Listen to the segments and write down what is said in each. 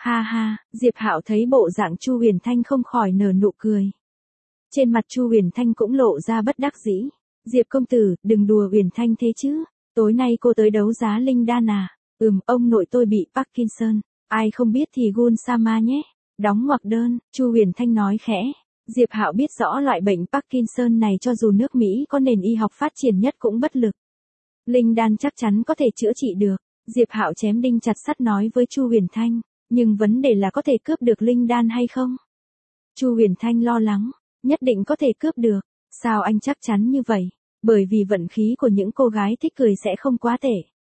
Ha ha, Diệp Hạo thấy bộ dạng Chu Huyền Thanh không khỏi nở nụ cười. Trên mặt Chu Huyền Thanh cũng lộ ra bất đắc dĩ. Diệp công tử, đừng đùa Huyền Thanh thế chứ. Tối nay cô tới đấu giá linh đan à? Ông nội tôi bị Parkinson. Ai không biết thì Gun Sama nhé. Đóng ngoặc đơn, Chu Huyền Thanh nói khẽ. Diệp Hạo biết rõ loại bệnh Parkinson này cho dù nước Mỹ có nền y học phát triển nhất cũng bất lực. Linh đan chắc chắn có thể chữa trị được. Diệp Hạo chém đinh chặt sắt nói với Chu Huyền Thanh. Nhưng vấn đề là có thể cướp được linh đan hay không? Chu Huyền Thanh lo lắng. Nhất định có thể cướp được. Sao anh chắc chắn như vậy? Bởi vì vận khí của những cô gái thích cười sẽ không quá tệ.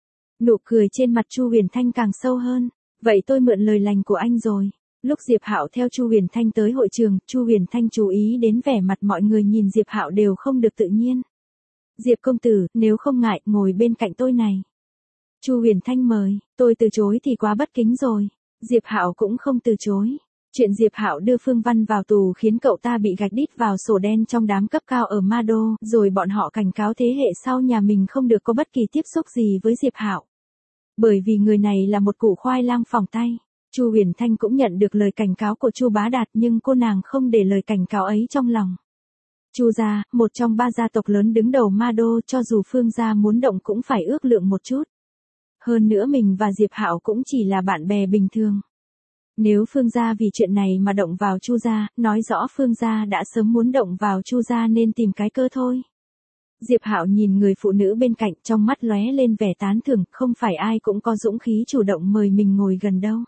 Nụ cười trên mặt Chu Huyền Thanh càng sâu hơn. Vậy tôi mượn lời lành của anh rồi. Lúc Diệp Hạo theo Chu Huyền Thanh tới hội trường, Chu Huyền Thanh chú ý đến vẻ mặt mọi người nhìn Diệp Hạo đều không được tự nhiên. Diệp công tử, nếu không ngại, ngồi bên cạnh tôi này. Chu Huyền Thanh mời, tôi từ chối thì quá bất kính rồi. Diệp Hạo cũng không từ chối. Chuyện Diệp Hạo đưa Phương Văn vào tù khiến cậu ta bị gạch đít vào sổ đen trong đám cấp cao ở Ma Đô, rồi bọn họ cảnh cáo thế hệ sau nhà mình không được có bất kỳ tiếp xúc gì với Diệp Hạo. Bởi vì người này là một củ khoai lang phỏng tay. Chu Huyền Thanh cũng nhận được lời cảnh cáo của Chu Bá Đạt nhưng cô nàng không để lời cảnh cáo ấy trong lòng. Chu gia, một trong 3 gia tộc lớn đứng đầu Ma Đô, cho dù Phương gia muốn động cũng phải ước lượng một chút. Hơn nữa mình và Diệp Hạo cũng chỉ là bạn bè bình thường. Nếu Phương gia vì chuyện này mà động vào Chu gia, nói rõ Phương gia đã sớm muốn động vào Chu gia nên tìm cái cơ thôi. Diệp Hạo nhìn người phụ nữ bên cạnh, trong mắt lóe lên vẻ tán thưởng, không phải ai cũng có dũng khí chủ động mời mình ngồi gần đâu.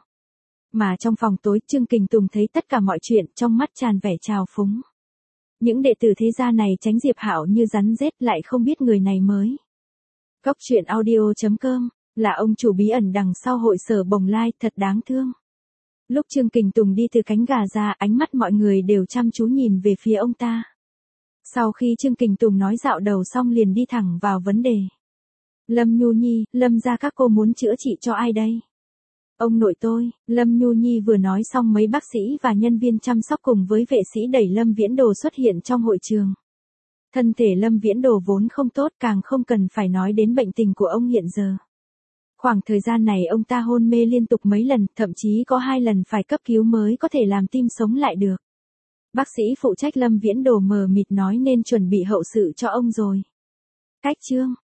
Mà trong phòng tối, Trương Kình Tùng thấy tất cả mọi chuyện, trong mắt tràn vẻ trào phúng. Những đệ tử thế gia này tránh Diệp Hạo như rắn rết, lại không biết người này mới. Cóc truyện audio.com, là ông chủ bí ẩn đằng sau hội sở Bồng Lai, thật đáng thương. Lúc Trương Kình Tùng đi từ cánh gà ra, ánh mắt mọi người đều chăm chú nhìn về phía ông ta. Sau khi Trương Kình Tùng nói dạo đầu xong liền đi thẳng vào vấn đề. Lâm Nhu Nhi, Lâm gia các cô muốn chữa trị cho ai đây? Ông nội tôi. Lâm Nhu Nhi vừa nói xong mấy bác sĩ và nhân viên chăm sóc cùng với vệ sĩ đẩy Lâm Viễn Đồ xuất hiện trong hội trường. Thân thể Lâm Viễn Đồ vốn không tốt, càng không cần phải nói đến bệnh tình của ông hiện giờ. Khoảng thời gian này ông ta hôn mê liên tục mấy lần, thậm chí có 2 lần phải cấp cứu mới có thể làm tim sống lại được. Bác sĩ phụ trách Lâm Viễn Đồ mờ mịt nói nên chuẩn bị hậu sự cho ông rồi. Cách chương